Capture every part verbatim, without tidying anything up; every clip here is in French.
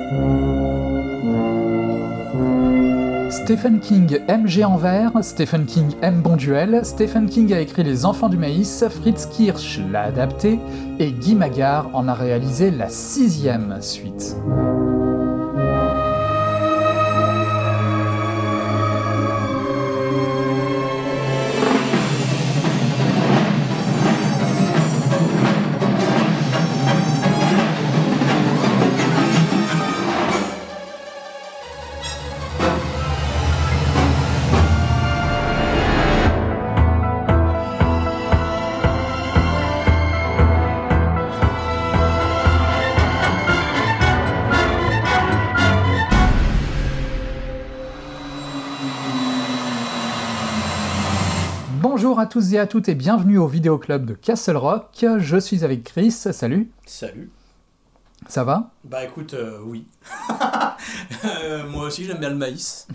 Stephen King aime Géant-Vert, Stephen King aime Bonduel, Stephen King a écrit Les Enfants du Maïs, Fritz Kirsch l'a adapté, et Guy Magard en a réalisé la sixième suite. Bonjour à tous et à toutes et bienvenue au Vidéo Club de Castle Rock. Je suis avec Chris, salut. Salut. Ça va ? Bah écoute, euh, oui. euh, moi aussi j'aime bien le maïs.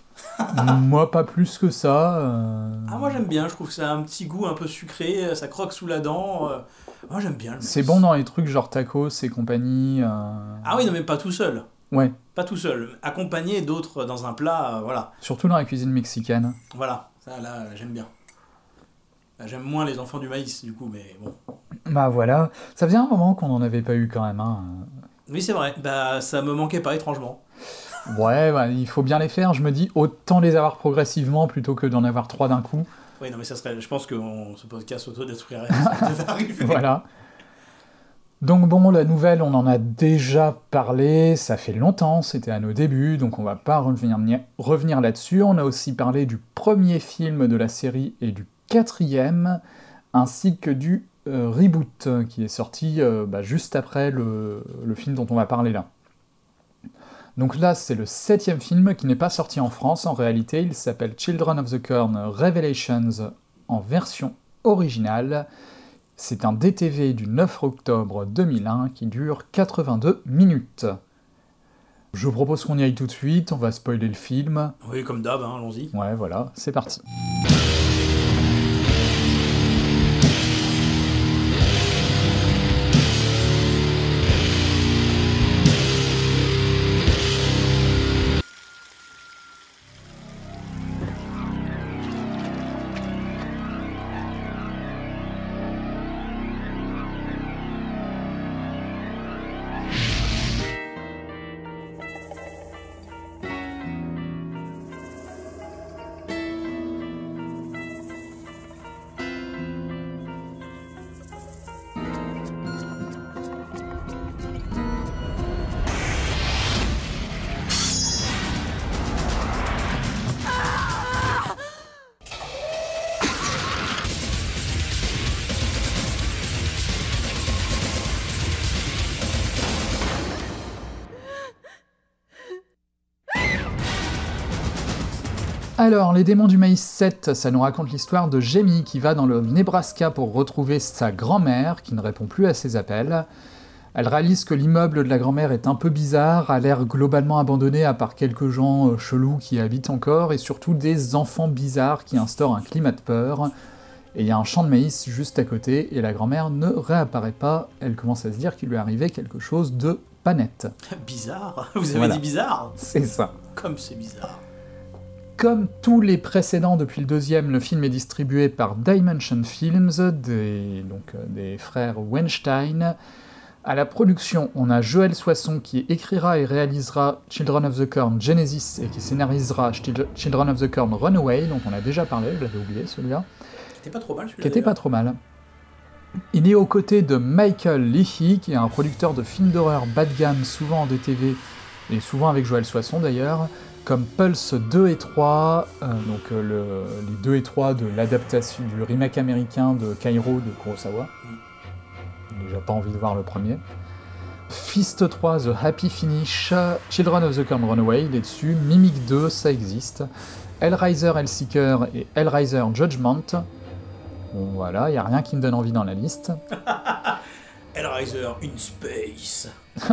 Moi pas plus que ça. Euh... Ah moi j'aime bien, je trouve que ça a un petit goût un peu sucré, ça croque sous la dent. Euh... Moi j'aime bien le maïs. C'est bon dans les trucs genre tacos et compagnie. Euh... Ah oui, non mais pas tout seul. Ouais. Pas tout seul, accompagné d'autres dans un plat, euh, voilà. Surtout dans la cuisine mexicaine. Voilà, ça là j'aime bien. J'aime moins les enfants du maïs, du coup, mais bon. Bah voilà, ça faisait un moment qu'on n'en avait pas eu quand même. Hein. Oui, c'est vrai, bah ça me manquait pas étrangement. Ouais, bah, il faut bien les faire, je me dis, autant les avoir progressivement plutôt que d'en avoir trois d'un coup. Oui, non mais ça serait, je pense que on, ce podcast autodétruirait, ça devait arriver. Voilà. Donc bon, la nouvelle, on en a déjà parlé, ça fait longtemps, c'était à nos débuts, donc on va pas revenir, revenir là-dessus. On a aussi parlé du premier film de la série et du quatrième, ainsi que du euh, reboot, qui est sorti euh, bah, juste après le, le film dont on va parler là. Donc là, c'est le septième film qui n'est pas sorti en France, en réalité, il s'appelle Children of the Corn Revelations en version originale. C'est un D T V du neuf octobre deux mille un qui dure quatre-vingt-deux minutes. Je vous propose qu'on y aille tout de suite, on va spoiler le film. Oui, comme d'hab, hein, allons-y. Ouais, voilà, c'est parti. Alors, Les Démons du Maïs sept, ça nous raconte l'histoire de Jamie qui va dans le Nebraska pour retrouver sa grand-mère, qui ne répond plus à ses appels. Elle réalise que l'immeuble de la grand-mère est un peu bizarre, a l'air globalement abandonné à part quelques gens chelous qui y habitent encore, et surtout des enfants bizarres qui instaurent un climat de peur. Et il y a un champ de maïs juste à côté, et la grand-mère ne réapparaît pas, elle commence à se dire qu'il lui arrivait quelque chose de pas net. Bizarre ? Vous avez Voilà. dit bizarre ? C'est ça. Comme c'est bizarre. Comme tous les précédents depuis le deuxième, le film est distribué par Dimension Films, des, donc, euh, des frères Weinstein. À la production, on a Joël Soisson qui écrira et réalisera Children of the Corn Genesis et qui scénarisera Children of the Corn Runaway, dont on a déjà parlé, je l'avais oublié celui-là. Qui était pas trop mal celui-là. Qui était pas trop mal. Il est aux côtés de Michael Leahy, qui est un producteur de films d'horreur bas de gamme, souvent en D T V, et souvent avec Joël Soisson d'ailleurs, comme Pulse deux et trois, euh, donc euh, le, les deux et trois de l'adaptation du remake américain de Kairo de Kurosawa. J'ai déjà pas envie de voir le premier. Fist trois, The Happy Finish, Children of the Corn Runaway, il est dessus, Mimic deux, ça existe, Hellraiser Hellseeker et Hellraiser Judgment. Bon voilà, il n'y a rien qui me donne envie dans la liste. Hellraiser in Space.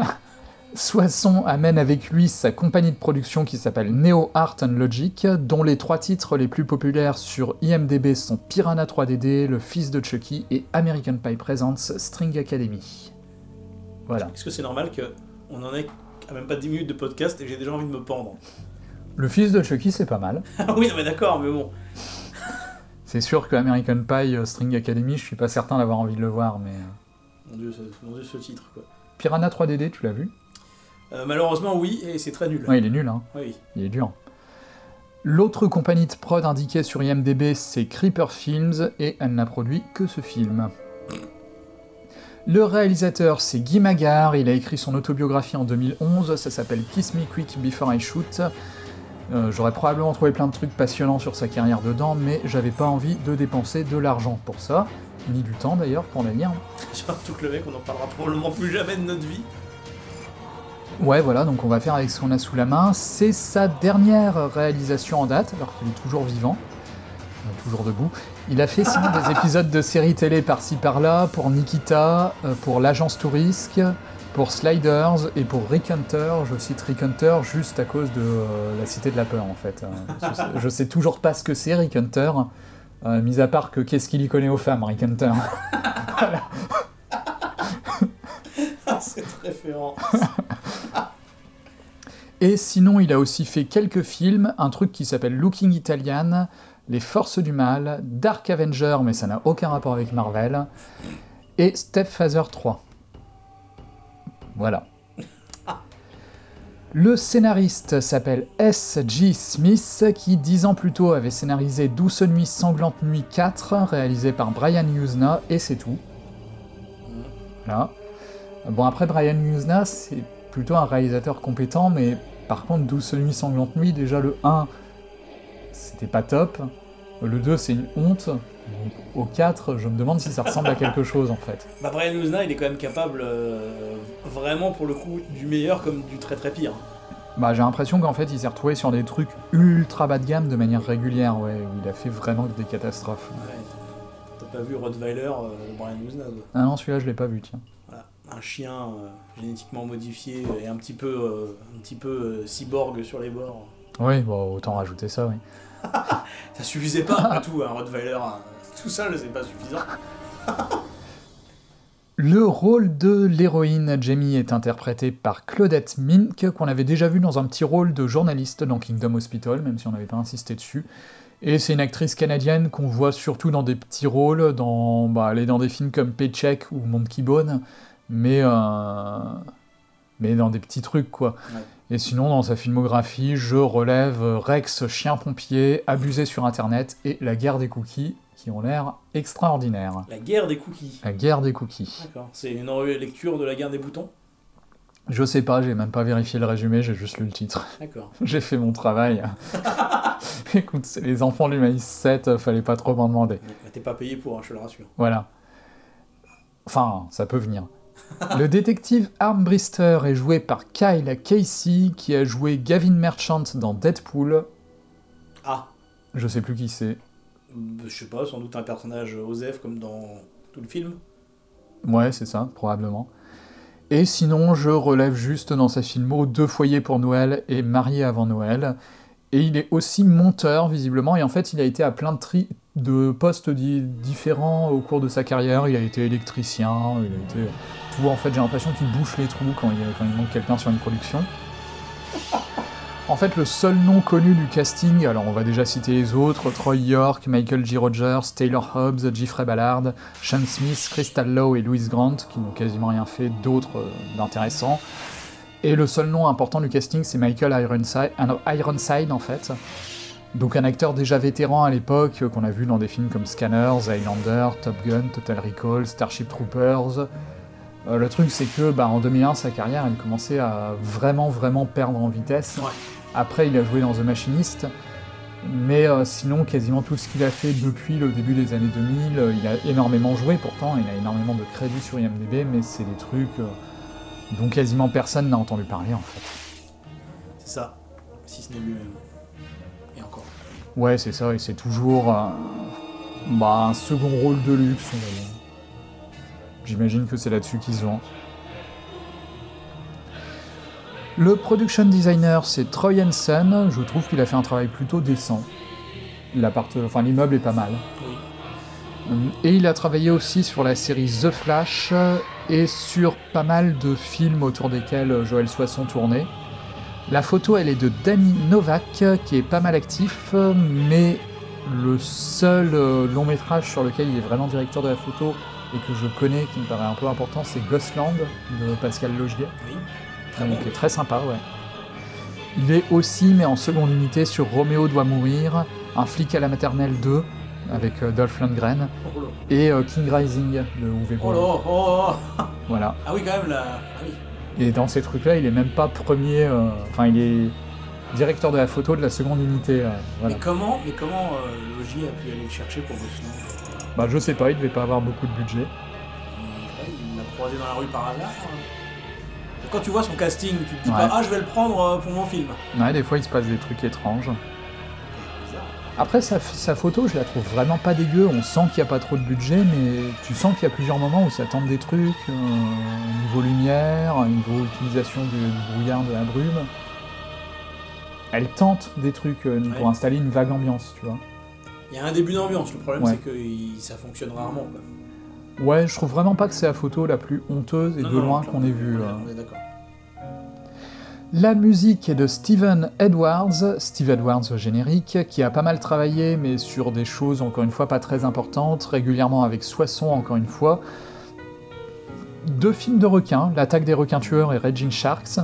Soisson amène avec lui sa compagnie de production qui s'appelle Neo Art and Logic, dont les trois titres les plus populaires sur I M D B sont Piranha trois D D, Le Fils de Chucky et American Pie Presents String Academy. Voilà. Est-ce que c'est normal qu'on en ait à même pas dix minutes de podcast et j'ai déjà envie de me pendre. Le fils de Chucky, c'est pas mal. Ah oui, non mais d'accord, mais bon. C'est sûr que American Pie euh, String Academy, je suis pas certain d'avoir envie de le voir, mais... euh. Mon dieu, ce, mon dieu, ce titre, quoi. Piranha trois D D, tu l'as vu? Euh, malheureusement, oui, et c'est très nul. Ouais, il est nul, hein. Oui. Il est dur. L'autre compagnie de prod indiquée sur I M D B, c'est Creeper Films, et elle n'a produit que ce film. Le réalisateur, c'est Guy Magard, il a écrit son autobiographie en deux mille onze, ça s'appelle Kiss Me Quick Before I Shoot. Euh, j'aurais probablement trouvé plein de trucs passionnants sur sa carrière dedans, mais j'avais pas envie de dépenser de l'argent pour ça, ni du temps d'ailleurs pour la lire. Surtout que le mec, on en parlera probablement plus jamais de notre vie. Ouais, voilà, donc on va faire avec ce qu'on a sous la main. C'est sa dernière réalisation en date, alors qu'il est toujours vivant, euh, toujours debout. Il a fait sinon des épisodes de séries télé par-ci par-là, pour Nikita, euh, pour l'Agence Tourisque, pour Sliders et pour Rick Hunter. Je cite Rick Hunter juste à cause de euh, la Cité de la Peur, en fait. Euh, je, sais, je sais toujours pas ce que c'est, Rick Hunter, euh, mis à part que qu'est-ce qu'il y connaît aux femmes, Rick Hunter. Voilà. Cette référence. Et sinon, il a aussi fait quelques films, un truc qui s'appelle Looking Italian, Les Forces du Mal, Dark Avenger, mais ça n'a aucun rapport avec Marvel, et Stepfather trois. Voilà. Le scénariste s'appelle S G Smith, qui dix ans plus tôt avait scénarisé Douce Nuit, Sanglante Nuit quatre, réalisé par Brian Yuzna, et c'est tout. Voilà. Bon, après, Brian Yuzna, c'est plutôt un réalisateur compétent, mais par contre, Douce Nuit, Sanglante Nuit, déjà le un, c'était pas top. Le deux, c'est une honte. Donc, au quatre, je me demande si ça ressemble à quelque chose, en fait. Bah, Brian Yuzna, il est quand même capable, euh, vraiment, pour le coup, du meilleur comme du très très pire. Bah, j'ai l'impression qu'en fait, il s'est retrouvé sur des trucs ultra bas de gamme de manière régulière, ouais, où il a fait vraiment des catastrophes. Ouais, t'as pas vu Rottweiler euh, de Brian Yuzna, quoi. Ah non, celui-là, je l'ai pas vu, tiens. Voilà. Un chien euh, génétiquement modifié et un petit peu, euh, un petit peu euh, cyborg sur les bords. Oui, bon, autant rajouter ça, oui. Ça suffisait pas, après tout, un Rottweiler, hein. Tout seul, c'est pas suffisant. Le rôle de l'héroïne Jamie est interprété par Claudette Mink, qu'on avait déjà vu dans un petit rôle de journaliste dans Kingdom Hospital, même si on n'avait pas insisté dessus. Et c'est une actrice canadienne qu'on voit surtout dans des petits rôles, dans, bah, elle est dans des films comme Paycheck ou Monkey Bone, mais, euh, mais dans des petits trucs, quoi. Ouais. Et sinon, dans sa filmographie, je relève Rex, chien pompier, Abusé sur Internet et La guerre des cookies, qui ont l'air extraordinaires. La guerre des cookies. La guerre des cookies. D'accord. C'est une lecture de La guerre des boutons ? Je sais pas, j'ai même pas vérifié le résumé, j'ai juste lu le titre. D'accord. J'ai fait mon travail. Écoute, c'est les enfants du maïs sept, fallait pas trop m'en demander. Mais t'es pas payé pour, hein, je te le rassure. Voilà. Enfin, ça peut venir. Le détective Armbrister est joué par Kyle Casey, qui a joué Gavin Merchant dans Deadpool. Ah. Je sais plus qui c'est. Je sais pas, sans doute un personnage Osef comme dans tout le film. Ouais, c'est ça, probablement. Et sinon, je relève juste dans sa filmo Deux foyers pour Noël et Marié avant Noël. Et il est aussi monteur, visiblement, et en fait, il a été à plein de, tri- de postes di- différents au cours de sa carrière. Il a été électricien, il a été tout. En fait, j'ai l'impression qu'il bouche les trous quand il, quand il manque quelqu'un sur une production. En fait, le seul nom connu du casting, alors on va déjà citer les autres, Troy York, Michael G. Rogers, Taylor Hobbs, Jeffrey Ballard, Sean Smith, Crystal Lowe et Louis Grant, qui n'ont quasiment rien fait d'autre euh, d'intéressant. Et le seul nom important du casting, c'est Michael Ironside, Ironside en fait. Donc un acteur déjà vétéran à l'époque, qu'on a vu dans des films comme Scanners, Highlander, Top Gun, Total Recall, Starship Troopers. Euh, le truc, c'est que bah, en deux mille un, sa carrière, elle commençait à vraiment, vraiment perdre en vitesse. Ouais. Après, il a joué dans The Machinist, mais euh, sinon, quasiment tout ce qu'il a fait depuis le début des années deux mille, euh, il a énormément joué, pourtant, il a énormément de crédits sur I M D B, mais c'est des trucs euh, dont quasiment personne n'a entendu parler, en fait. C'est ça, si ce n'est lui-même. Et encore. Ouais, c'est ça, et c'est toujours euh, bah, un second rôle de luxe, on va dire. J'imagine que c'est là-dessus qu'ils ont. Le production designer, c'est Troy Hansen. Je trouve qu'il a fait un travail plutôt décent. L'appart... Enfin, l'immeuble est pas mal. Oui. Et il a travaillé aussi sur la série The Flash et sur pas mal de films autour desquels Joël Soisson tournait. La photo, elle est de Danny Novak, qui est pas mal actif, mais le seul long métrage sur lequel il est vraiment directeur de la photo et que je connais, qui me paraît un peu important, c'est Ghostland de Pascal Logier. Oui, très Donc, bon. qui est très sympa, ouais. Il est aussi, mais en seconde unité, sur Roméo doit mourir, Un flic à la maternelle deux, avec euh, Dolph Lundgren, Oh là. et euh, King Rising de Uwe Oh Boll. là, oh là. Voilà. Ah oui, quand même, là. Ah oui. Et dans ces trucs-là, il est même pas premier... euh, Enfin, il est directeur de la photo de la seconde unité. euh, voilà. Mais comment, mais comment euh, Logier a pu aller le chercher pour Ghostland? Bah, je sais pas, il devait pas avoir beaucoup de budget. Il, il l'a croisé dans la rue par hasard. hein. Et quand tu vois son casting, tu te dis Ouais. pas, ah, je vais le prendre euh, pour mon film. Ouais, des fois, il se passe des trucs étranges. Bizarre. Après, sa, sa photo, je la trouve vraiment pas dégueu. On sent qu'il y a pas trop de budget, mais tu sens qu'il y a plusieurs moments où ça tente des trucs, euh, niveau lumière, niveau utilisation du, du brouillard, de la brume. Elle tente des trucs euh, Ouais. pour installer une vague ambiance, tu vois. Il y a un début d'ambiance, le problème Ouais. c'est que il- ça fonctionne rarement. Quoi. Ouais, je trouve vraiment pas que c'est la photo la plus honteuse et Non, de non, loin clairement, qu'on ait vue. on est- euh. On est d'accord. La musique est de Steven Edwards, Steve Edwards au générique, qui a pas mal travaillé, mais sur des choses, encore une fois, pas très importantes, régulièrement avec Soisson, encore une fois. Deux films de requins, L'attaque des requins tueurs et Raging Sharks.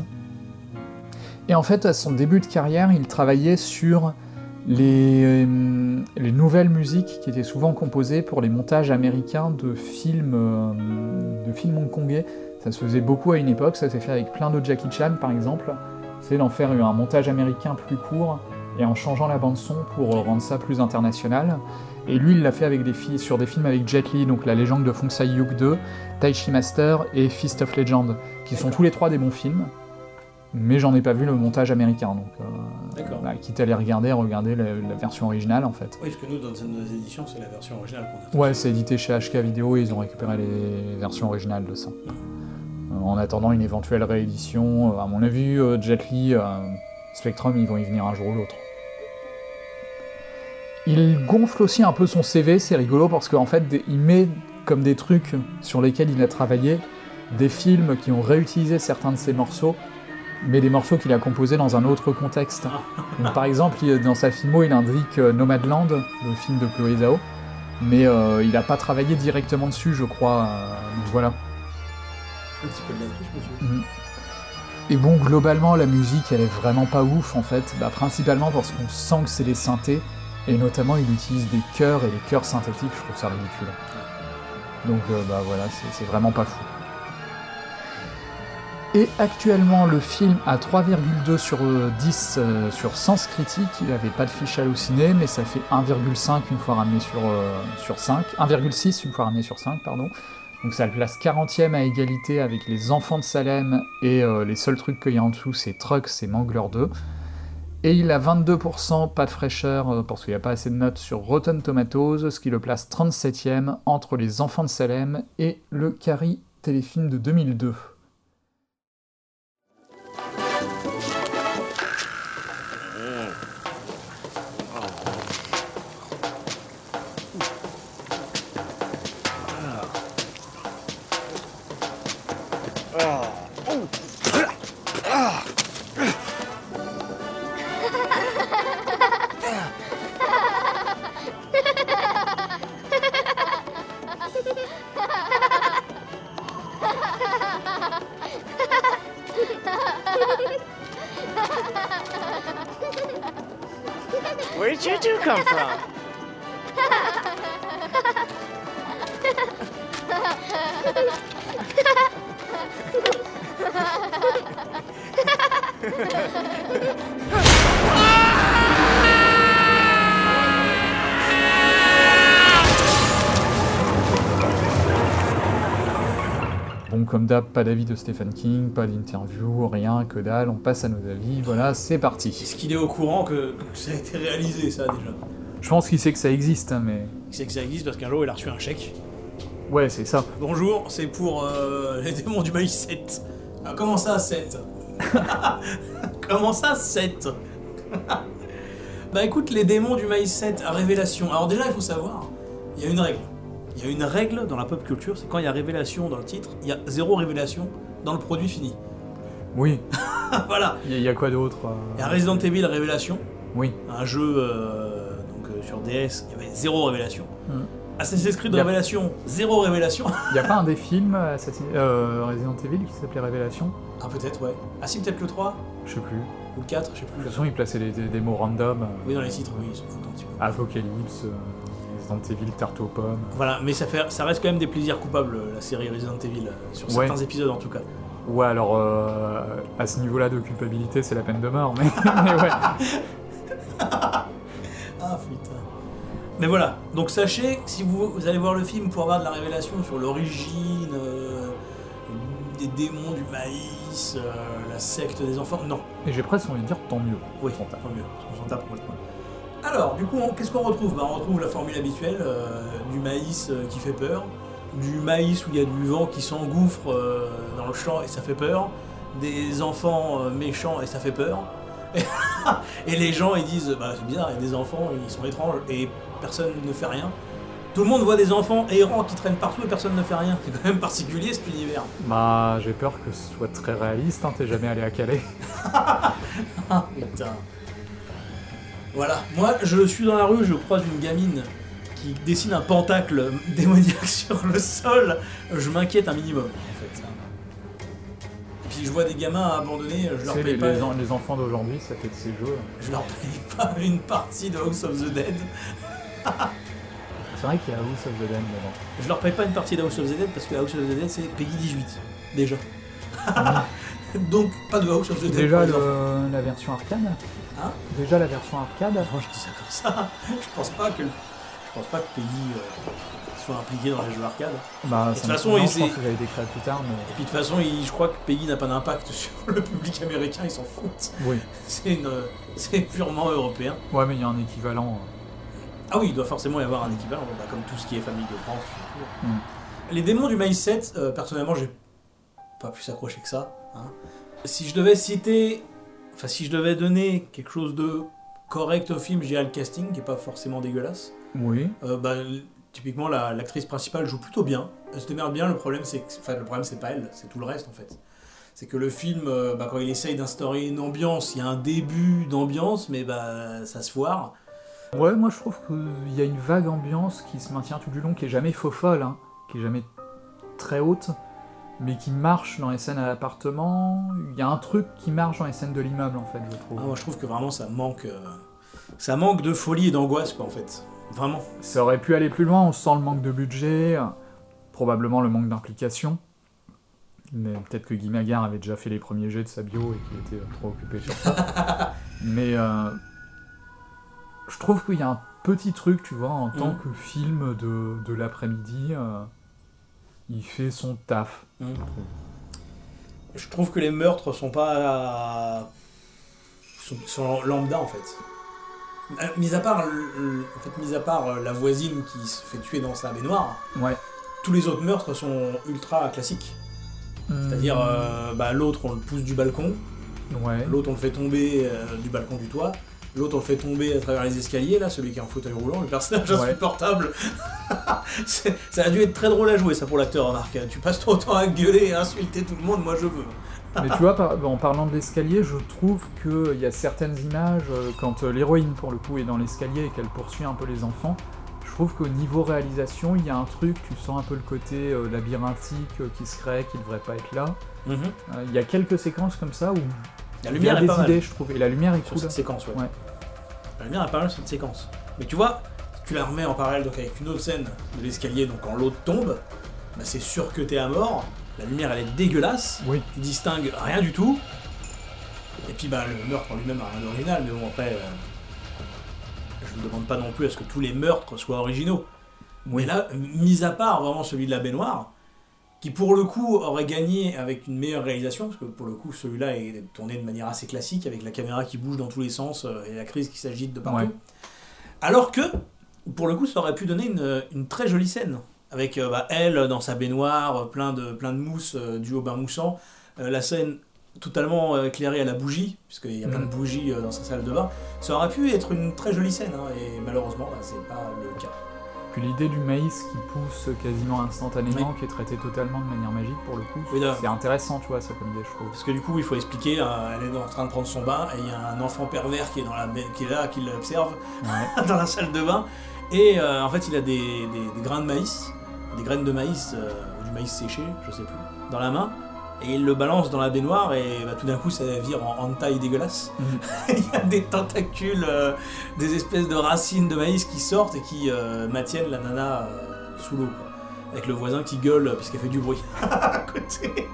Et en fait, à son début de carrière, il travaillait sur les, euh, les nouvelles musiques qui étaient souvent composées pour les montages américains de films, euh, de films hongkongais. Ça se faisait beaucoup à une époque, ça s'est fait avec plein de Jackie Chan par exemple. C'est d'en faire un montage américain plus court et en changeant la bande-son pour euh, rendre ça plus international. Et lui, il l'a fait avec des fi- sur des films avec Jet Li, donc La légende de Fong Sai-yuk deux, Tai Chi Master et Fist of Legend, qui sont tous les trois des bons films. Mais j'en ai pas vu le montage américain, donc euh, D'accord. bah, quitte à les regarder, regarder la, la version originale en fait. Oui, parce que nous, dans nos éditions, c'est la version originale qu'on a. Ouais, c'est édité chez H K Vidéo et ils ont récupéré les versions originales de ça. Euh, en attendant une éventuelle réédition, euh, à mon avis, euh, Jet Li, euh, Spectrum, ils vont y venir un jour ou l'autre. Il gonfle aussi un peu son C V, c'est rigolo parce qu'en fait, des- il met comme des trucs sur lesquels il a travaillé, des films qui ont réutilisé certains de ses morceaux, mais des morceaux qu'il a composés dans un autre contexte. Donc, par exemple, il- dans sa filmo, il indique euh, Nomadland, le film de Chloé Zhao, mais euh, il n'a pas travaillé directement dessus, je crois. euh, donc voilà. Un petit peu de la triche, monsieur. Mhm. Et bon, globalement, la musique, elle est vraiment pas ouf, en fait. Bah, principalement parce qu'on sent que c'est des synthés, et notamment, il utilise des chœurs, et les chœurs synthétiques, je trouve ça ridicule. Donc, euh, bah voilà, c'est c'est vraiment pas fou. Et actuellement, le film a trois virgule deux sur dix euh, sur Sens Critique. Il n'avait pas de fiche hallucinée, mais ça fait un virgule cinq une fois ramené sur, euh, sur cinq. un virgule six une fois ramené sur cinq, pardon. Donc ça le place quarantième à égalité avec Les Enfants de Salem, et euh, les seuls trucs qu'il y a en dessous, c'est Trucks et Mangler deux. Et il a vingt-deux pour cent, pas de fraîcheur, euh, parce qu'il n'y a pas assez de notes sur Rotten Tomatoes, ce qui le place trente-septième entre Les Enfants de Salem et le Carrie téléfilm de deux mille deux. Where'd you two come from? Bon, comme d'hab, pas d'avis de Stephen King, pas d'interview, rien, que dalle, on passe à nos avis, voilà, c'est parti. Est-ce qu'il est au courant que, que ça a été réalisé, ça, déjà? Je pense qu'il sait que ça existe, hein, mais... Il sait que ça existe parce qu'un jour, il a reçu un chèque. Ouais, c'est ça. Bonjour, c'est pour euh, les démons du maïs sept. Ah, comment ça, sept? Comment ça, sept? Bah écoute, les démons du maïs sept à révélation. Alors déjà, il faut savoir, il y a une règle. il y a une règle dans la pop culture, c'est quand il y a révélation dans le titre, il y a zéro révélation dans le produit fini. Oui. Voilà. Il y, y a quoi d'autre euh... Il y a Resident Evil Révélation. Oui. Un jeu euh, donc, euh, sur D S, il y avait zéro révélation. Mm. Assassin's Creed y a... Révélation, zéro révélation. Il n'y a pas un des films Assassin... euh, Resident Evil qui s'appelait Révélation? Ah peut-être, ouais. Ah si, peut-être le trois? Je sais plus. Ou le quatre, je sais plus. De toute façon, ils plaçaient des, des, des mots random. Euh... Oui, dans les titres, oui, ils s'en foutent un petit peu. Apocalypse, euh, Resident Evil, tarte aux pommes. Voilà, mais ça, fait, ça reste quand même des plaisirs coupables, la série Resident Evil, sur ouais. certains épisodes en tout cas. Ouais, alors euh, à ce niveau-là de culpabilité, c'est la peine de mort, mais, mais ouais. Ah putain. Mais voilà, donc sachez que si vous, vous allez voir le film pour avoir de la révélation sur l'origine euh, des démons du maïs, euh, la secte des enfants, non. Et j'ai presque envie de dire tant mieux. Oui, tant mieux, parce qu'on s'en tape complètement. Alors, du coup, on, qu'est-ce qu'on retrouve? Bah, on retrouve la formule habituelle euh, du maïs euh, qui fait peur, du maïs où il y a du vent qui s'engouffre euh, dans le champ et ça fait peur, des enfants euh, méchants et ça fait peur, et les gens ils disent bah c'est bizarre, il y a des enfants, ils sont étranges et personne ne fait rien. Tout le monde voit des enfants errants qui traînent partout et personne ne fait rien. C'est quand même particulier cet univers. Bah j'ai peur que ce soit très réaliste, hein, t'es jamais allé à Calais. Ah putain. Voilà, moi je suis dans la rue, je croise une gamine qui dessine un pentacle démoniaque sur le sol, je m'inquiète un minimum en fait. Et puis je vois des gamins abandonnés, je leur paye les, pas... Les, les enfants d'aujourd'hui, ça fait de ces jeux. Je leur paye pas une partie de House of the Dead. C'est vrai qu'il y a House of the Dead dedans. Je leur paye pas une partie de House of the Dead parce que House of the Dead c'est Peggy dix-huit, déjà. Donc pas de House of the Dead. Déjà le, la version arcade Hein? Déjà la version arcade oh, je dis ça comme ça, je pense pas que... Je pense pas que Peggy euh, soit impliqué dans les jeux arcade. Bah, de toute façon, non, il je pense que j'avais été créé plus tard. Mais... Et puis de toute façon, il, je crois que Peggy n'a pas d'impact sur le public américain, ils s'en foutent. Oui. C'est, une, c'est purement européen. Ouais, mais il y a un équivalent. Ah oui, il doit forcément y avoir un équivalent, bah, comme tout ce qui est famille de France. Mm. Les démons du Maïs sept, euh, personnellement, j'ai pas pu s'accrocher que ça. Hein. Si je devais citer, enfin si je devais donner quelque chose de correct au film, j'ai le casting, qui est pas forcément dégueulasse. Oui. Euh, bah, typiquement, la, l'actrice principale joue plutôt bien. Elle se démerde bien. Le problème, c'est que, enfin, le problème, c'est pas elle, c'est tout le reste en fait. C'est que le film, euh, bah, quand il essaye d'instaurer une ambiance, il y a un début d'ambiance, mais bah, ça se foire. Ouais, moi je trouve qu'il y a une vague ambiance qui se maintient tout du long, qui est jamais faux folle, hein, qui est jamais très haute, mais qui marche dans les scènes à l'appartement. Il y a un truc qui marche dans les scènes de l'immeuble en fait, je trouve. Ah, moi je trouve que vraiment ça manque, euh, ça manque de folie et d'angoisse quoi en fait. Vraiment. Ça aurait pu aller plus loin, on sent le manque de budget, probablement le manque d'implication. Mais peut-être que Guy Magard avait déjà fait les premiers jets de sa bio et qu'il était trop occupé sur ça. Mais euh, je trouve qu'il y a un petit truc, tu vois, en tant mmh. que film de, de l'après-midi, euh, il fait son taf. Mmh. Je trouve que les meurtres sont pas... sont, sont lambda en fait. Mis à part, le, en fait, mis à part la voisine qui se fait tuer dans sa baignoire, ouais. tous les autres meurtres sont ultra classiques. Mmh. C'est-à-dire, euh, bah, l'autre on le pousse du balcon, ouais. L'autre on le fait tomber euh, du balcon du toit, l'autre on le fait tomber à travers les escaliers, là, celui qui est en fauteuil roulant, le personnage ouais. insupportable. c'est, ça a dû être très drôle à jouer ça pour l'acteur, remarque. Tu passes ton temps à gueuler et à insulter tout le monde, moi je veux. Mais tu vois, par, en parlant de l'escalier, je trouve qu'il y a certaines images, euh, quand euh, l'héroïne, pour le coup, est dans l'escalier et qu'elle poursuit un peu les enfants, je trouve qu'au niveau réalisation, il y a un truc, tu sens un peu le côté euh, labyrinthique euh, qui se crée, qui devrait pas être là. Mm-hmm. Euh, il y a quelques séquences comme ça où la lumière il y a est des pas idées, mal. Je trouve, et la lumière est sur cool. cette séquence, ouais. ouais. La lumière est pas mal sur cette séquence. Mais tu vois, tu la remets en parallèle donc avec une autre scène de l'escalier, donc quand l'autre tombe, bah, c'est sûr que t'es à mort. La lumière elle est dégueulasse, oui. Tu distingues rien du tout. Et puis bah le meurtre en lui-même a rien d'original, mais bon après, euh, je ne demande pas non plus à ce que tous les meurtres soient originaux. Oui. Mais là, mis à part vraiment celui de la baignoire, qui pour le coup aurait gagné avec une meilleure réalisation, parce que pour le coup celui-là est tourné de manière assez classique, avec la caméra qui bouge dans tous les sens euh, et la crise qui s'agite de partout. Ouais. Alors que, pour le coup, ça aurait pu donner une, une très jolie scène. Avec euh, bah, elle dans sa baignoire, plein de, plein de mousse, euh, du haut bain moussant, euh, la scène totalement euh, éclairée à la bougie, puisqu'il y a mmh. plein de bougies euh, dans sa salle de bain. Ça aurait pu être une très jolie scène, hein, et malheureusement, bah, c'est pas le cas. Puis l'idée du maïs qui pousse quasiment instantanément, Oui. qui est traité totalement de manière magique pour le coup, Oui, là. c'est intéressant, tu vois, ça comme idée, je trouve. Parce que du coup, il faut expliquer, euh, elle est en train de prendre son bain, et il y a un enfant pervers qui est, dans la, ba- qui est là, qui l'observe Ouais. dans la salle de bain, et euh, en fait, il a des, des- des grains de maïs, des graines de maïs, euh, du maïs séché, je sais plus, dans la main, et il le balance dans la baignoire, et bah, tout d'un coup, ça vire en hentai dégueulasse. Mhm. Il y a des tentacules, euh, des espèces de racines de maïs qui sortent et qui euh, maintiennent la nana euh, sous l'eau, quoi. Avec le voisin qui gueule parce qu'elle fait du bruit à côté.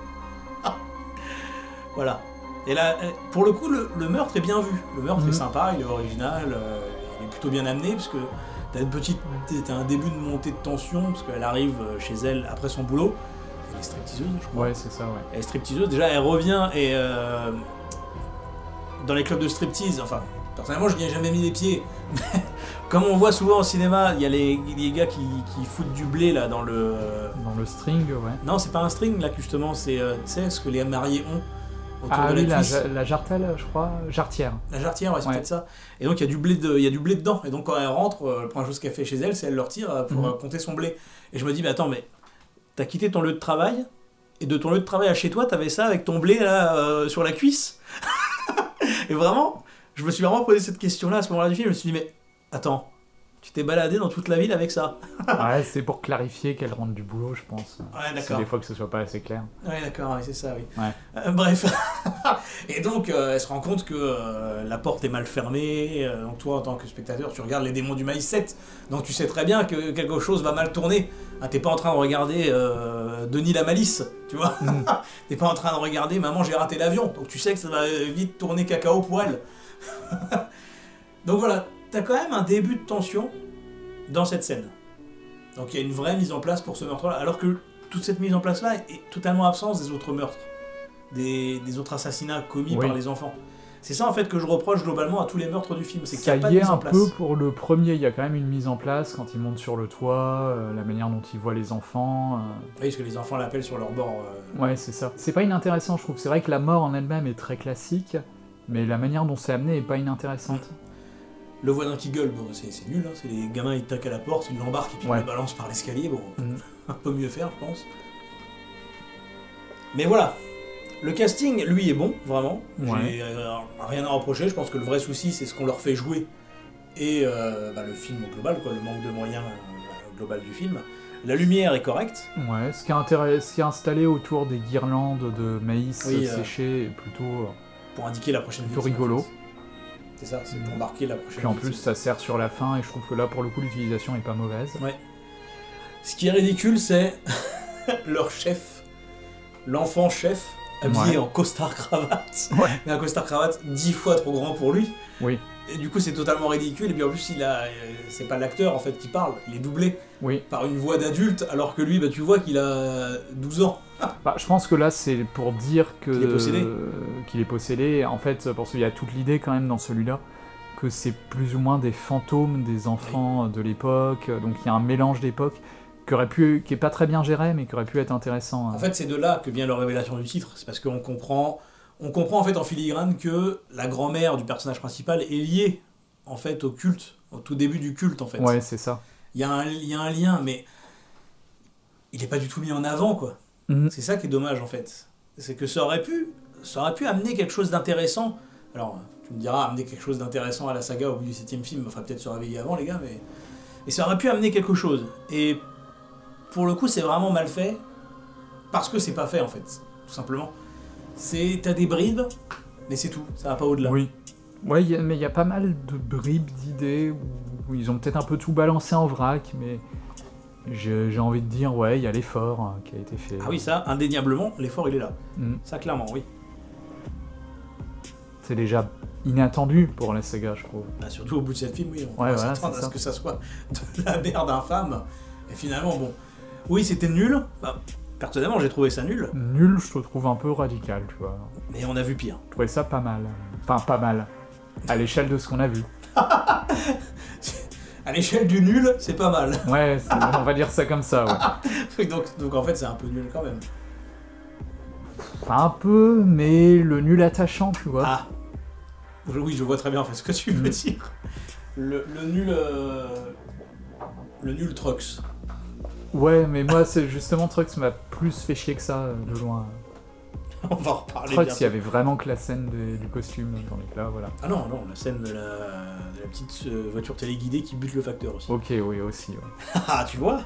Voilà. Et là, euh, pour le coup, le, le meurtre est bien vu. Le meurtre Mhm. est sympa, il est original, euh, il est plutôt bien amené, parce que t'as une petite, t'as un début de montée de tension, parce qu'elle arrive chez elle après son boulot. Elle est stripteaseuse, je crois. Ouais, c'est ça, ouais. Elle est stripteaseuse. Déjà, elle revient et euh, dans les clubs de striptease, enfin, personnellement, je n'y ai jamais mis les pieds. Comme on voit souvent au cinéma, il y a les, les gars qui, qui foutent du blé là dans le. Dans le string, ouais. Non, c'est pas un string là, justement, c'est euh, tu sais ce que les mariés ont autour Ah de oui, la la, cuisse. ja- la jartelle, je crois, jarretière. La jarretière, ouais, c'est Ouais. peut-être ça. Et donc il y a du blé de, il y a du blé dedans. Et donc quand elle rentre, euh, la première chose qu'elle fait chez elle, c'est elle leur tire euh, pour Mhm. euh, compter son blé. Et je me dis, mais attends, mais t'as quitté ton lieu de travail et de ton lieu de travail à chez toi, t'avais ça avec ton blé là euh, sur la cuisse. Et vraiment, je me suis vraiment posé cette question-là à ce moment-là du film. Je me suis dit, mais attends, tu t'es baladé dans toute la ville avec ça. Ouais, c'est pour clarifier qu'elle rentre du boulot, je pense. Ouais, C'est d'accord. des fois que ce soit pas assez clair. Ouais, d'accord, ouais, c'est ça, oui. Ouais. Euh, bref. Et donc, euh, elle se rend compte que euh, la porte est mal fermée. euh, donc, toi, en tant que spectateur, tu regardes Les Démons du Maïs sept. Donc, tu sais très bien que quelque chose va mal tourner. Ah, t'es pas en train de regarder euh, Denis la Malice, tu vois. Mm. T'es pas en train de regarder Maman, j'ai raté l'avion. Donc, tu sais que ça va vite tourner cacao pour elle. Donc, voilà. T'as quand même un début de tension dans cette scène. Donc, il y a une vraie mise en place pour ce meurtre-là. Alors que toute cette mise en place-là est totalement absente des autres meurtres. Des, des autres assassinats commis Oui. par les enfants. C'est ça en fait que je reproche globalement à tous les meurtres du film, c'est qu'il Ça n'y a pas y de est mise en un place. peu pour le premier, il y a quand même une mise en place quand il monte sur le toit, euh, la manière dont il voit les enfants. euh, Oui, parce que les enfants l'appellent sur leur bord. euh, Ouais, c'est ça. C'est pas inintéressant, je trouve. C'est vrai que la mort en elle-même est très classique, mais la manière dont c'est amené est pas inintéressante. Le voisin qui gueule, bon, c'est c'est nul, hein. C'est les gamins ils taquent à la porte, ils l'embarquent et puis Ouais. ils le balancent par l'escalier, bon, Mhm. un peu mieux faire je pense. Mais voilà, le casting lui est bon, vraiment. Ouais. J'ai euh, rien à reprocher, je pense que le vrai souci c'est ce qu'on leur fait jouer et euh, bah, le film au global, quoi, le manque de moyens euh, global du film. La lumière est correcte. Ouais, ce qui est, intéress- ce qui est installé autour des guirlandes de maïs Oui, euh, séchées est plutôt... euh, Pour indiquer la prochaine Plutôt victime, en rigolo. fait. C'est ça, c'est pour marquer la prochaine Puis en victime. plus, ça sert sur la fin, et je trouve que là, pour le coup, l'utilisation est pas mauvaise. Ouais. Ce qui est ridicule, c'est leur chef, l'enfant chef, habillé Ouais. en costard-cravate. Ouais. Mais un costard-cravate dix fois trop grand pour lui. Oui, Et du coup, c'est totalement ridicule. Et puis en plus, il a, euh, c'est pas l'acteur en fait qui parle, il est doublé oui. par une voix d'adulte, alors que lui, bah, tu vois qu'il a douze ans. Bah, je pense que là, c'est pour dire que... Qu'il est possédé. euh, qu'il est possédé. En fait, parce qu'il y a toute l'idée quand même dans celui-là, que c'est plus ou moins des fantômes des enfants de l'époque. Donc il y a un mélange d'époques qui aurait pu, qui est pas très bien géré, mais qui aurait pu être intéressant. En fait, c'est de là que vient leur révélation du titre. C'est parce qu'on comprend, on comprend en fait en filigrane que la grand-mère du personnage principal est liée en fait au culte, au tout début du culte en fait. Ouais, c'est ça. Il y a un, il y a un lien, mais il n'est pas du tout mis en avant, quoi. Mhm. C'est ça qui est dommage, en fait. C'est que ça aurait pu, ça aurait pu amener quelque chose d'intéressant. Alors, tu me diras, amener quelque chose d'intéressant à la saga au bout du septième film, il faudra peut-être se réveiller avant, les gars, mais... mais ça aurait pu amener quelque chose. Et pour le coup, c'est vraiment mal fait, parce que c'est pas fait, en fait, tout simplement. C'est, t'as des bribes, mais c'est tout, ça va pas au-delà. Oui. Ouais, y a- mais il y a pas mal de bribes d'idées où, où ils ont peut-être un peu tout balancé en vrac, mais j'ai j'ai envie de dire, ouais, il y a l'effort hein, qui a été fait. Ah oui, ça, indéniablement, l'effort, il est là. Mm. Ça, clairement, oui. C'est déjà inattendu pour la saga, je trouve. Bah, surtout au bout de cette film, oui, on Ouais, va voilà, s'attendre c'est à ce ça. que ça soit de la merde infâme. Et finalement, bon, oui, c'était nul. Bah, personnellement, j'ai trouvé ça nul, Nul, je te trouve un peu radical, tu vois. mais on a vu pire. Je trouvais ça pas mal. Enfin, pas mal. À l'échelle de ce qu'on a vu. À l'échelle du nul, c'est pas mal. Ouais, c'est- on va dire ça comme ça, ouais. donc, donc en fait, c'est un peu nul quand même. Enfin, un peu, mais le nul attachant, tu vois. Ah, oui, je vois très bien en fait ce que tu veux Mm. dire. Le, le nul. euh, le nul Trux. Ouais, mais moi, c'est justement Trux m'a plus fait chier que ça, de loin. On va en reparler Trux, bientôt. il y avait vraiment que la scène de, du costume dans les plats, voilà. Ah non, non, la scène de la, de la petite euh, voiture téléguidée qui bute le facteur aussi. Ok, oui, aussi, ouais. Ah, tu vois.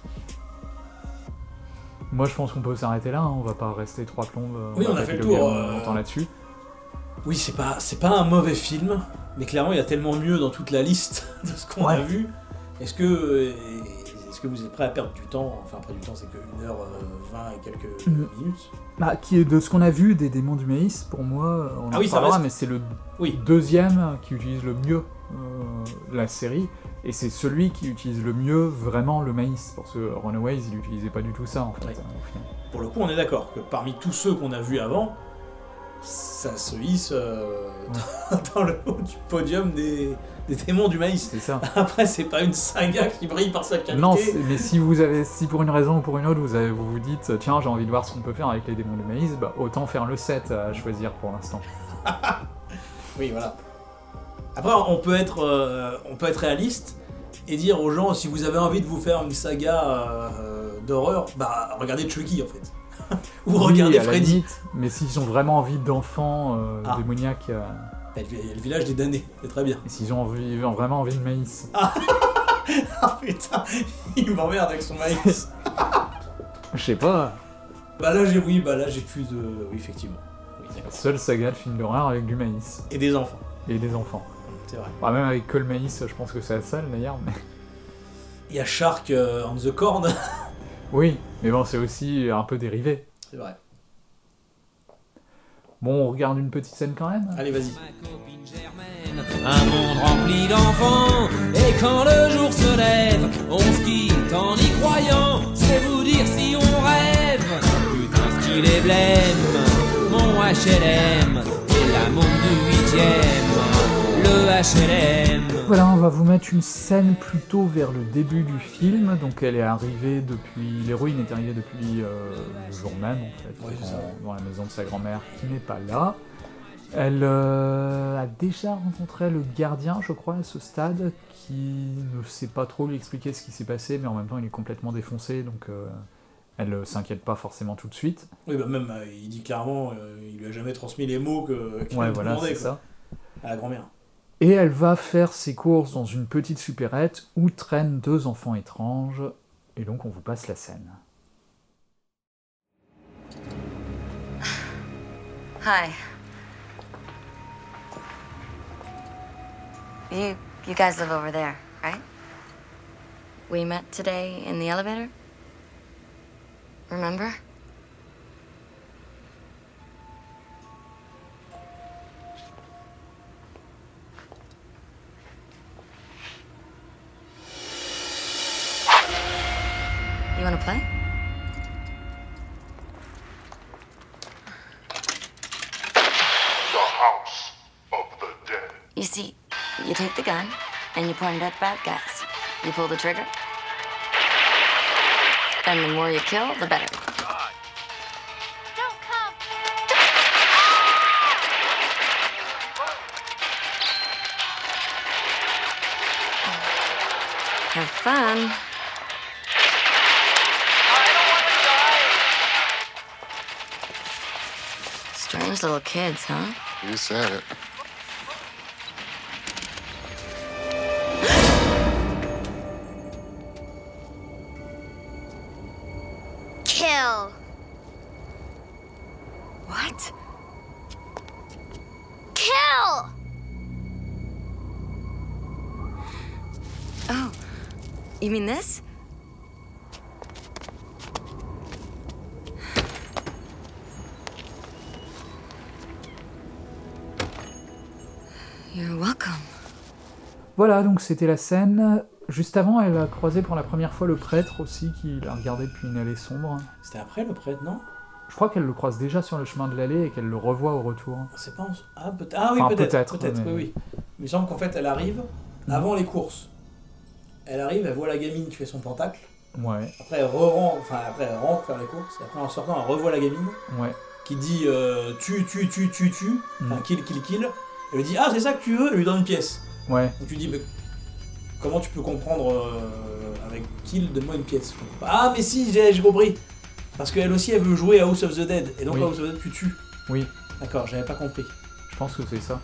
Moi, je pense qu'on peut s'arrêter là, hein. On va pas rester trois plombes. Oui, on a fait le tour, euh... longtemps là-dessus. Oui, c'est pas, c'est pas un mauvais film, mais clairement, il y a tellement mieux dans toute la liste de ce qu'on Ouais. a vu. Est-ce que, euh, est-ce que vous êtes prêts à perdre du temps? Enfin, après du temps, c'est que une heure vingt et quelques Mhm. minutes. Bah, qui est de ce qu'on a vu des démons du maïs, pour moi, on Ah en oui, ça parlera, reste- mais c'est le Oui. deuxième qui utilise le mieux euh, la série, et c'est celui qui utilise le mieux vraiment le maïs, parce que Runaways, il utilisait pas du tout ça, en fait. Ouais. hein, au final. Pour le coup, on est d'accord que parmi tous ceux qu'on a vus avant, ça se hisse euh, dans le haut du podium des, des démons du maïs. C'est ça. Après, c'est pas une saga qui brille par sa qualité. Non, c'est- mais si vous avez, si pour une raison ou pour une autre, vous, avez, vous vous dites, tiens, j'ai envie de voir ce qu'on peut faire avec les démons du maïs, bah autant faire le sept à choisir pour l'instant. Oui, voilà. Après, on peut être, euh, on peut être réaliste et dire aux gens, si vous avez envie de vous faire une saga euh, d'horreur, bah regardez Chucky en fait. Ou regardez Oui, à la Freddy. limite, mais s'ils ont vraiment envie d'enfants euh, Ah. démoniaques, euh, Il y a le village des damnés, c'est très bien. et s'ils ont, envie, ont vraiment envie de maïs. Ah putain, il m'emmerde avec son maïs. Je sais pas, Bah là j'ai oui, bah là j'ai plus de. Oui effectivement. Oui, la d'accord. seule saga de film d'horreur avec du maïs. Et des enfants, Et des enfants. c'est vrai. Bah, même avec que le maïs, je pense que c'est la seule d'ailleurs. Mais... Il y a Shark euh, on the Corn. Oui, mais bon, c'est aussi un peu dérivé. C'est vrai. Bon, on regarde une petite scène quand même. Allez vas-y. Ma copine Germaine, un monde rempli d'enfants. Et quand le jour se lève, on se quitte en y croyant. C'est vous dire si on rêve. Putain, style est blême. Mon H L M et la montre du huitième. Le H L M. Voilà, on va vous mettre une scène plutôt vers le début du film. Donc elle est arrivée depuis... L'héroïne est arrivée depuis euh, le jour même, en fait, Oui, c'est dans, ça. dans la maison de sa grand-mère, qui n'est pas là. Elle euh, a déjà rencontré le gardien, je crois, à ce stade, qui ne sait pas trop lui expliquer ce qui s'est passé, mais en même temps il est complètement défoncé, donc euh, elle euh, s'inquiète pas forcément tout de suite. Oui bah même euh, il dit clairement, euh, il lui a jamais transmis les mots que qu'il Ouais, lui voilà, demandait, c'est quoi, ça. à la grand-mère. Et elle va faire ses courses dans une petite supérette où traînent deux enfants étranges, et donc on vous passe la scène. Hi. You you guys live over there, right? We met today in the elevator? Remember? You wanna play? The House of the Dead. You see, you take the gun and you point it at the bad guys. You pull the trigger. And the more you kill, the better. Don't come. Have fun. Strange little kids, huh? You said it. Kill. What? Kill. Oh, you mean this? You're welcome. Voilà, donc c'était la scène. Juste avant, elle a croisé pour la première fois le prêtre aussi, qui la regardait depuis une allée sombre. C'était après le prêtre, non? Je crois qu'elle le croise déjà sur le chemin de l'allée et qu'elle le revoit au retour. C'est pas en... Ah, peut ah oui, Enfin, peut-être, peut-être, peut-être, mais- oui, oui. Mais il semble qu'en fait, elle arrive avant les courses. Elle arrive, elle voit la gamine qui fait son pentacle. Ouais, Après, elle re-rentre, enfin, après, elle rentre faire les courses. Et après, en sortant, elle revoit la gamine ouais. qui dit euh, tu, tu, tu, tu, tu. Enfin, Mm. kill, kill, kill. Elle lui dit ah, c'est ça que tu veux? Elle lui donne une pièce. Ouais, Donc tu dis mais comment tu peux comprendre euh, avec Kill, donne-moi une pièce. Ah, mais si, j'ai, j'ai compris. Parce qu'elle aussi, elle veut jouer à House of the Dead. Et donc, Oui. à House of the Dead, tu tues. Oui, D'accord, j'avais pas compris. je pense que c'est ça.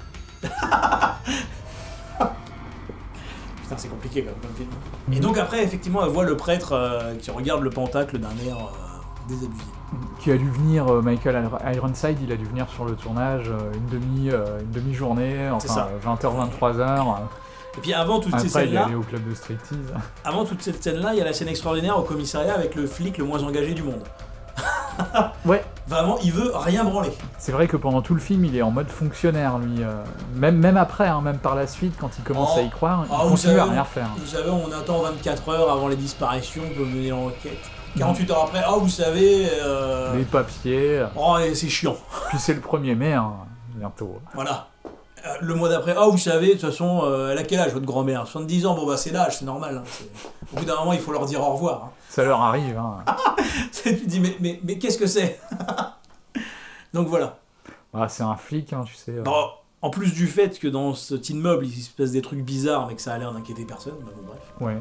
Putain, c'est compliqué quand même comme film. Et donc, après, effectivement, elle voit le prêtre euh, qui regarde le pentacle d'un air euh, désabusé. Qui a dû venir, euh, Michael Ironside, il a dû venir sur le tournage euh, une, demi, euh, une demi-journée, C'est enfin ça. euh, vingt heures, vingt-trois heures. Et puis, avant toutes ces Après, il est scènes-là, allé au club de striptease. avant toute cette scène-là, il y a la scène extraordinaire au commissariat avec le flic le moins engagé du monde. Ouais, Vraiment, il veut rien branler. c'est vrai que pendant tout le film, il est en mode fonctionnaire, lui. euh, même, même après, hein, même par la suite, quand il commence Oh. à y croire, il Ah, vous continue à savez, rien faire. Vous savez, on attend vingt-quatre heures avant les disparitions pour mener l'enquête. quarante-huit heures après, oh, vous savez... Euh... Les papiers, Oh, et c'est chiant. puis c'est le premier mai, hein, bientôt. Voilà. Euh, Le mois d'après, oh, vous savez, de toute façon, euh, elle a quel âge, votre grand-mère? soixante-dix ans, bon, bah, c'est l'âge, c'est normal. Hein, c'est... Au bout d'un moment, il faut leur dire au revoir. Hein. Ça leur arrive, hein. Tu te dis, mais, mais, mais qu'est-ce que c'est? Donc voilà. Bah, c'est un flic, hein, tu sais. euh. Bon, en plus du fait que dans cet immeuble, il se passe des trucs bizarres, mais que ça a l'air d'inquiéter personne, bah, bon, bref. Ouais.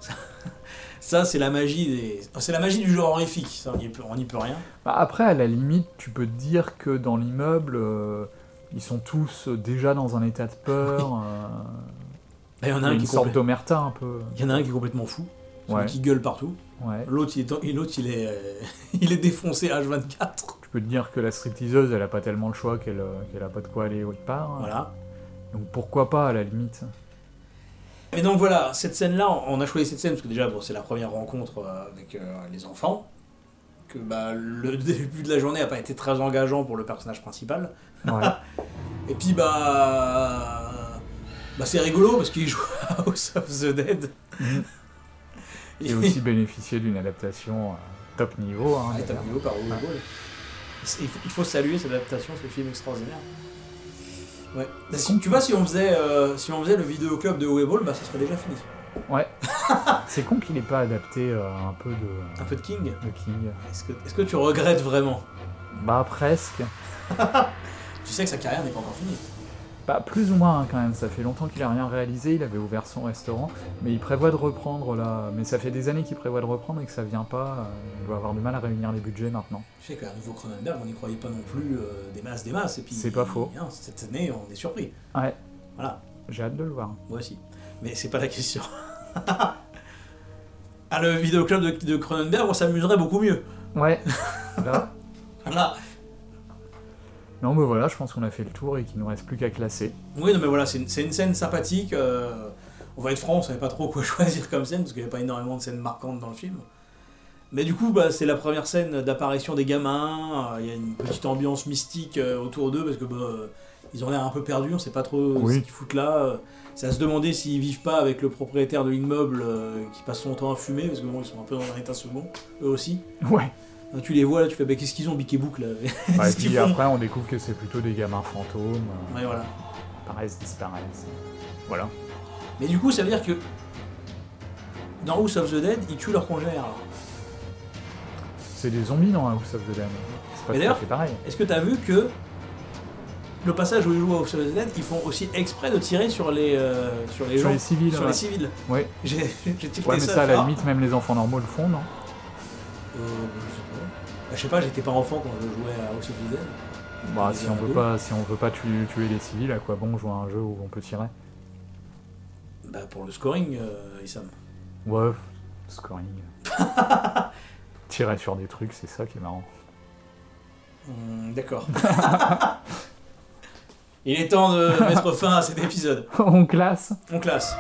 Ça, c'est la magie des... C'est la magie du genre horrifique, ça, on n'y peut, on n'y peut rien. Bah, après, à la limite, tu peux te dire que dans l'immeuble, euh, ils sont tous euh, déjà dans un état de peur. euh, Il y en Il y a a un une qui est sorte complè- d'omerta un peu. il y en a un qui est complètement fou, celui Ouais. qui gueule partout. Ouais. L'autre, il est, et l'autre, il est, euh, il est défoncé H vingt-quatre. Tu peux te dire que la stripteaseuse, elle a pas tellement le choix qu'elle euh, qu'elle a pas de quoi aller autre part. Voilà. Donc pourquoi pas, à la limite. Et donc voilà, cette scène-là, on a choisi cette scène parce que déjà, bon, c'est la première rencontre euh, avec euh, les enfants. Que bah, le début de la journée n'a pas été très engageant pour le personnage principal. Ouais. Et puis bah, bah c'est rigolo parce qu'il joue à House of the Dead. Mhm. Et aussi bénéficier d'une adaptation euh, top niveau. Hein, Ah, t'as d'ailleurs. vidéo par Uwe Boll. Il faut, il faut saluer cette adaptation, ce film extraordinaire. Ouais. Bah, si, tu vois, si on faisait, euh, si on faisait le vidéoclub de Uwe Boll, bah ça serait déjà fini. Ouais. C'est con qu'il ait pas adapté euh, un peu de, Un peu de King. de King. Est-ce que, est-ce que tu regrettes vraiment? Bah presque. Tu sais que sa carrière n'est pas encore finie. Bah plus ou moins hein, quand même, ça fait longtemps qu'il a rien réalisé, il avait ouvert son restaurant, mais il prévoit de reprendre là, mais ça fait des années qu'il prévoit de reprendre et que ça vient pas, euh, il doit avoir du mal à réunir les budgets maintenant. Tu sais qu'un nouveau Cronenberg, on n'y croyait pas non plus euh, des masses, des masses. Et puis, C'est pas faux. hein, cette année, on est surpris. Ouais, Voilà, j'ai hâte de le voir. moi aussi. Mais c'est pas la question. Ah, le vidéoclub de, de Cronenberg, on s'amuserait beaucoup mieux. Ouais, là. Voilà. Non mais voilà, je pense qu'on a fait le tour et qu'il nous reste plus qu'à classer. Oui, non, mais voilà, c'est une, c'est une scène sympathique. euh, on va être franc, on savait pas trop quoi choisir comme scène parce qu'il n'y a pas énormément de scènes marquantes dans le film. Mais du coup, bah, c'est la première scène d'apparition des gamins. euh, Il y a une petite ambiance mystique euh, autour d'eux parce que bah, euh, ils ont l'air un peu perdus, on sait pas trop euh, Oui. ce qu'ils foutent là. euh, C'est à se demander s'ils vivent pas avec le propriétaire de l'immeuble euh, qui passe son temps à fumer parce que bon, ils sont un peu dans un état second, eux aussi. Ouais. Hein, tu les vois là, tu fais bah, qu'est-ce qu'ils ont, Bic et Bouc là Ouais, et Qu'est-ce qu'ils puis font après on découvre que c'est plutôt des gamins fantômes, euh, Ouais, voilà. apparaissent, disparaissent. Voilà. Mais du coup, ça veut dire que dans House of the Dead, ils tuent leurs congénères. alors. C'est des zombies dans House of the Dead. C'est pas Mais tout à d'ailleurs, fait pareil. Est-ce que t'as vu que le passage où ils jouent à House of the Dead, ils font aussi exprès de tirer sur les, euh, sur les Sur gens, les civils, sur ouais. les civils. Ouais. J'ai j'ai tilté Ouais mais ça. ça à la faire. limite même les enfants normaux le font, non? Euh, je sais pas. Bah, je sais pas, j'étais pas enfant quand je jouais à House of the Dead. Bah J'étais si on ado. veut pas si on veut pas tuer, tuer les civils, à quoi bon jouer à un jeu où on peut tirer? Bah pour le scoring, euh, Issam. Ouais, scoring. Tirer sur des trucs, c'est ça qui est marrant. Hum, D'accord. Il est temps de mettre fin à cet épisode. On classe. On classe.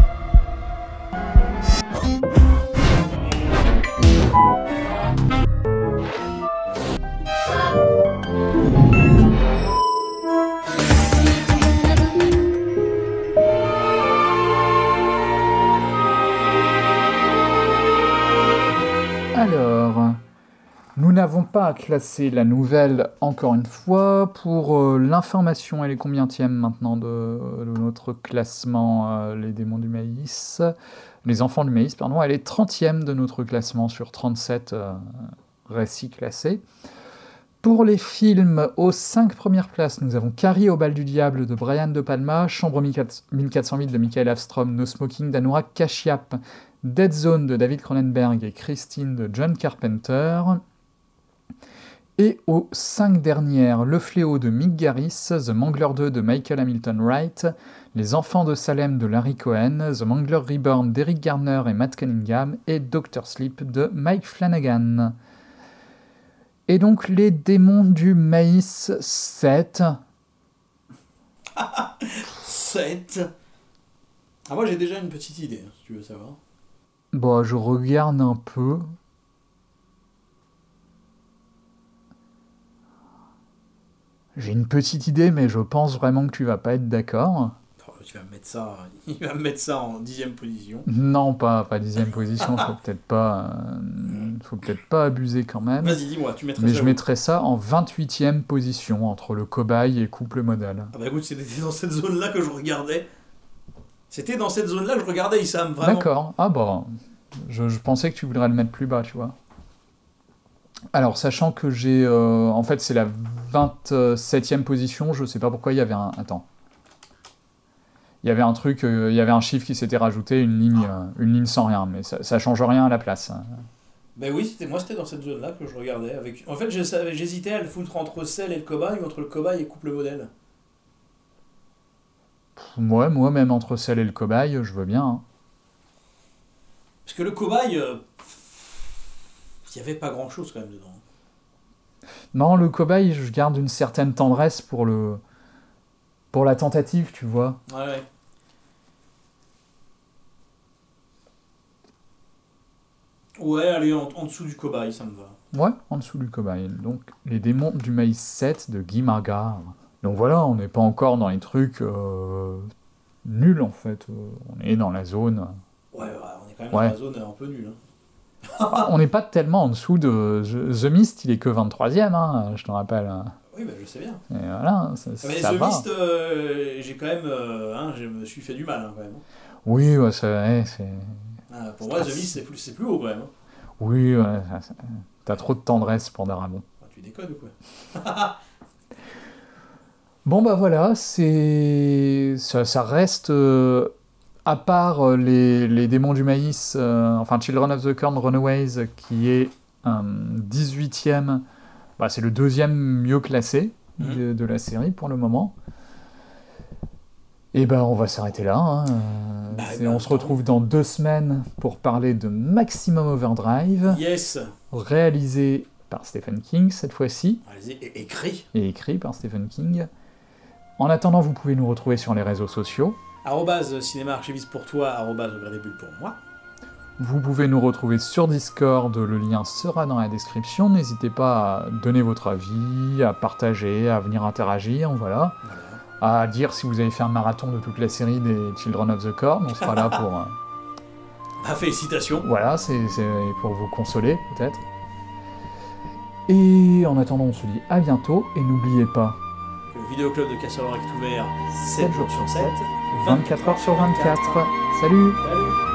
Alors, nous n'avons pas classé la nouvelle encore une fois. Pour euh, l'information, elle est combientième maintenant de, de notre classement euh, Les démons du maïs Les enfants du maïs, pardon. Elle est trentième de notre classement sur trente-sept euh, récits classés. Pour les films, aux cinq premières places, nous avons Carrie au bal du diable de Brian De Palma, Chambre mille quatre cent huit de Michael Afstrom, No Smoking d'Anurag Kashyap, Dead Zone de David Cronenberg et Christine de John Carpenter. Et aux cinq dernières, Le Fléau de Mick Garris, The Mangler deux de Michael Hamilton Wright, Les Enfants de Salem de Larry Cohen, The Mangler Reborn d'Eric Garner et Matt Cunningham, et Doctor Sleep de Mike Flanagan. Et donc les démons du maïs sept. sept. Ah, moi j'ai déjà une petite idée, hein, si tu veux savoir. Bon, je regarde un peu. J'ai une petite idée, mais je pense vraiment que tu vas pas être d'accord. Oh, tu vas me mettre ça, il va me mettre ça en dixième position. Non, pas, pas dixième position, faut peut-être pas, euh, faut peut-être pas abuser quand même. Vas-y, dis-moi, tu mettrais Mais ça je où? mettrais ça en vingt-huitième position, entre le cobaye et couple modèle. Ah bah écoute, c'était dans cette zone-là que je regardais. C'était dans cette zone-là que je regardais Issam, vraiment. D'accord, ah bon, je, je pensais que tu voudrais le mettre plus bas, tu vois. Alors, sachant que j'ai... Euh, en fait, c'est la vingt-septième position, je sais pas pourquoi il y avait un... Attends. Il y avait un truc, euh, il y avait un chiffre qui s'était rajouté, une ligne, euh, une ligne sans rien, mais ça, ça change rien à la place. Ben oui, c'était, moi c'était dans cette zone-là que je regardais. Avec... En fait, je savais- j'hésitais à le foutre entre Cell et le cobaye ou entre le cobaye et couple modèle. Moi, moi, même entre celle et le cobaye, je veux bien. Hein. Parce que le cobaye, euh, il y avait pas grand-chose quand même dedans. Non, le cobaye, je garde une certaine tendresse pour le... pour la tentative, tu vois. Ouais, ouais. Ouais, allez, en, en dessous du cobaye, ça me va. Ouais, en dessous du cobaye. Donc, les démons du maïs sept de Guy Margard. Donc voilà, on n'est pas encore dans les trucs euh, nuls, en fait. Euh, on est dans la zone... Ouais, ouais, on est quand même Ouais. dans la zone un peu nulle. Hein. Ah, on n'est pas tellement en dessous de... The Mist, il est que vingt-troisième, hein, je te rappelle. Oui, bah je sais bien. Et voilà, ça, Ah, mais ça The va. Mist, euh, j'ai quand même... euh, hein, je me suis fait du mal, hein, quand même. Oui, ouais, ça, ouais, c'est... Ah, pour moi, The Mist, c'est plus, c'est plus haut, quand même. Hein. Oui, ouais, ça- ça- t'as trop de tendresse pour Darabon. Ah, tu déconnes ou quoi? Bon bah voilà, c'est ça, ça reste euh, à part euh, les, les démons du maïs, euh, enfin Children of the Corn Runaways qui est un dix-huitième, bah, c'est le deuxième mieux classé Mhm. de, de la série pour le moment. Et ben on va s'arrêter là. Hein. Euh, Bah, c'est- bah, on se retrouve dans deux semaines pour parler de Maximum Overdrive, Yes. réalisé par Stephen King cette fois-ci. Allez-y, é- écrit. Et écrit par Stephen King. En attendant, vous pouvez nous retrouver sur les réseaux sociaux. Arrobase cinéma archiviste pour toi, arrobase au gré des bulles pour moi. Vous pouvez nous retrouver sur Discord, le lien sera dans la description. N'hésitez pas à donner votre avis, à partager, à venir interagir, voilà. Voilà. À dire si vous avez fait un marathon de toute la série des Children of the Corn, on sera là pour... euh, Bah, félicitations. voilà, c'est c'est pour vous consoler, peut-être. Et en attendant, on se dit à bientôt, et n'oubliez pas... Le vidéoclub de Castle Rock est ouvert sept sept jours sur sept, vingt-quatre heures sur vingt-quatre. Salut! Salut.